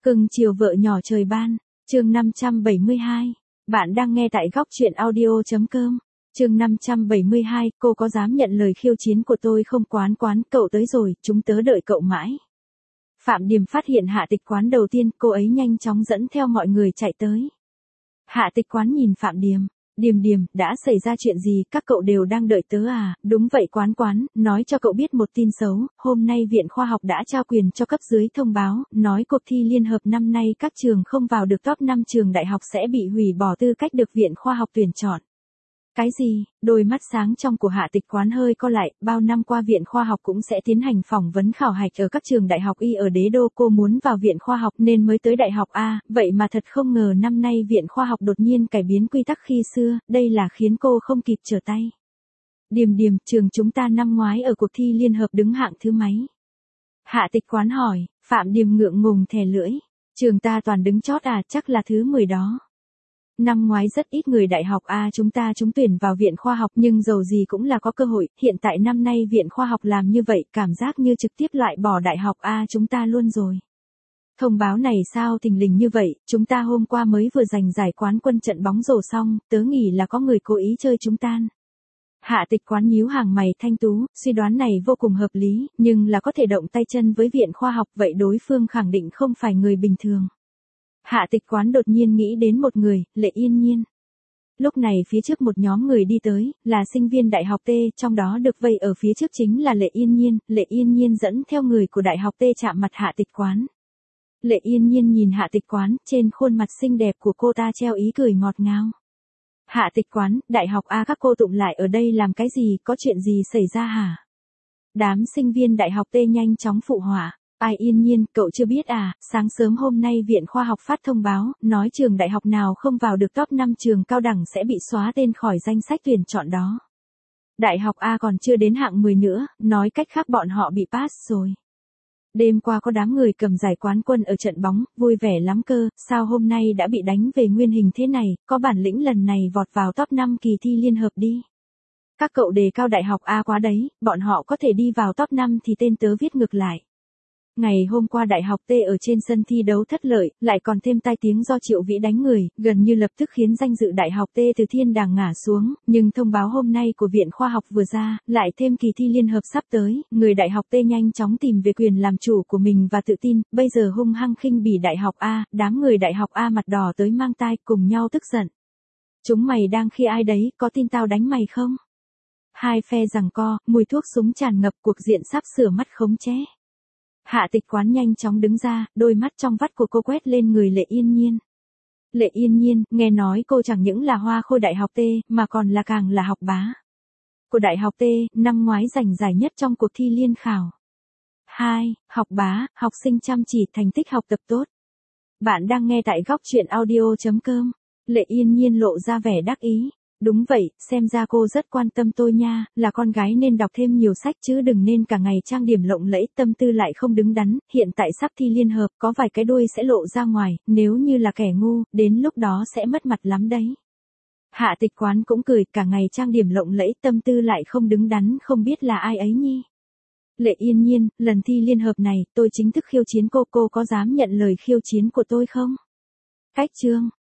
Cưng chiều vợ nhỏ trời ban, chương 572. Bạn đang nghe tại góc truyện audio.com. Chương 572, cô có dám nhận lời khiêu chiến của tôi không? Quán, cậu tới rồi, chúng tớ đợi cậu mãi. Phạm Điềm phát hiện Hạ Tịch Quán đầu tiên, cô ấy nhanh chóng dẫn theo mọi người chạy tới. Hạ Tịch Quán nhìn Phạm Điềm. Điềm, đã xảy ra chuyện gì, các cậu đều đang đợi tớ à? Đúng vậy Quán, nói cho cậu biết một tin xấu, hôm nay Viện Khoa học đã trao quyền cho cấp dưới thông báo, nói cuộc thi liên hợp năm nay các trường không vào được top 5 trường đại học sẽ bị hủy bỏ tư cách được Viện Khoa học tuyển chọn. Cái gì? Đôi mắt sáng trong của Hạ Tịch Quán hơi co lại, bao năm qua Viện Khoa học cũng sẽ tiến hành phỏng vấn khảo hạch ở các trường đại học Y ở đế đô, cô muốn vào Viện Khoa học nên mới tới đại học A, vậy mà thật không ngờ năm nay Viện Khoa học đột nhiên cải biến quy tắc khi xưa, đây là khiến cô không kịp trở tay. Điềm, trường chúng ta năm ngoái ở cuộc thi liên hợp đứng hạng thứ mấy? Hạ Tịch Quán hỏi. Phạm Điềm ngượng ngùng thè lưỡi. Trường ta toàn đứng chót à, chắc là thứ 10 đó. Năm ngoái rất ít người đại học A chúng ta trúng tuyển vào Viện Khoa học nhưng dầu gì cũng là có cơ hội, hiện tại năm nay Viện Khoa học làm như vậy cảm giác như trực tiếp loại bỏ đại học A chúng ta luôn rồi. Thông báo này sao thình lình như vậy, chúng ta hôm qua mới vừa giành giải quán quân trận bóng rổ xong, tớ nghĩ là có người cố ý chơi chúng ta. Hạ Tịch Quán nhíu hàng mày thanh tú, suy đoán này vô cùng hợp lý, nhưng là có thể động tay chân với Viện Khoa học vậy đối phương khẳng định không phải người bình thường. Hạ Tịch Quán đột nhiên nghĩ đến một người, Lệ Yên Nhiên. Lúc này phía trước một nhóm người đi tới, là sinh viên đại học T, trong đó được vây ở phía trước chính là Lệ Yên Nhiên dẫn theo người của đại học T chạm mặt Hạ Tịch Quán. Lệ Yên Nhiên nhìn Hạ Tịch Quán, trên khuôn mặt xinh đẹp của cô ta treo ý cười ngọt ngào. Hạ Tịch Quán, đại học A các cô tụng lại ở đây làm cái gì, có chuyện gì xảy ra hả? Đám sinh viên đại học T nhanh chóng phụ họa. Ai Yên Nhiên, cậu chưa biết à, sáng sớm hôm nay Viện Khoa học phát thông báo, nói trường đại học nào không vào được top 5 trường cao đẳng sẽ bị xóa tên khỏi danh sách tuyển chọn đó. Đại học A còn chưa đến hạng 10 nữa, nói cách khác bọn họ bị pass rồi. Đêm qua có đám người cầm giải quán quân ở trận bóng, vui vẻ lắm cơ, sao hôm nay đã bị đánh về nguyên hình thế này, có bản lĩnh lần này vọt vào top 5 kỳ thi liên hợp đi. Các cậu đề cao đại học A quá đấy, bọn họ có thể đi vào top 5 thì tên tớ viết ngược lại. Ngày hôm qua đại học T ở trên sân thi đấu thất lợi, lại còn thêm tai tiếng do Triệu Vĩ đánh người, gần như lập tức khiến danh dự đại học T từ thiên đàng ngả xuống, nhưng thông báo hôm nay của Viện Khoa học vừa ra, lại thêm kỳ thi liên hợp sắp tới, người đại học T nhanh chóng tìm về quyền làm chủ của mình và tự tin, bây giờ hung hăng khinh bỉ đại học A, đám người đại học A mặt đỏ tới mang tai cùng nhau tức giận. Chúng mày đang khi ai đấy, có tin tao đánh mày không? Hai phe giằng co, mùi thuốc súng tràn ngập, cuộc diện sắp sửa mắt khống chế. Hạ Tịch Quán nhanh chóng đứng ra, đôi mắt trong vắt của cô quét lên người Lệ Yên Nhiên. Lệ Yên Nhiên, nghe nói cô chẳng những là hoa khôi đại học T, mà còn là càng là học bá của đại học T, năm ngoái giành giải nhất trong cuộc thi liên khảo. 2. Học bá, học sinh chăm chỉ, thành tích học tập tốt. Bạn đang nghe tại góc truyện audio.com. Lệ Yên Nhiên lộ ra vẻ đắc ý. Đúng vậy, xem ra cô rất quan tâm tôi nha, là con gái nên đọc thêm nhiều sách chứ đừng nên cả ngày trang điểm lộng lẫy, tâm tư lại không đứng đắn, hiện tại sắp thi liên hợp, có vài cái đuôi sẽ lộ ra ngoài, nếu như là kẻ ngu, đến lúc đó sẽ mất mặt lắm đấy. Hạ Tịch Quán cũng cười, cả ngày trang điểm lộng lẫy, tâm tư lại không đứng đắn, không biết là ai ấy nhi. Lệ Yên Nhiên, lần thi liên hợp này, tôi chính thức khiêu chiến cô có dám nhận lời khiêu chiến của tôi không? Cách chương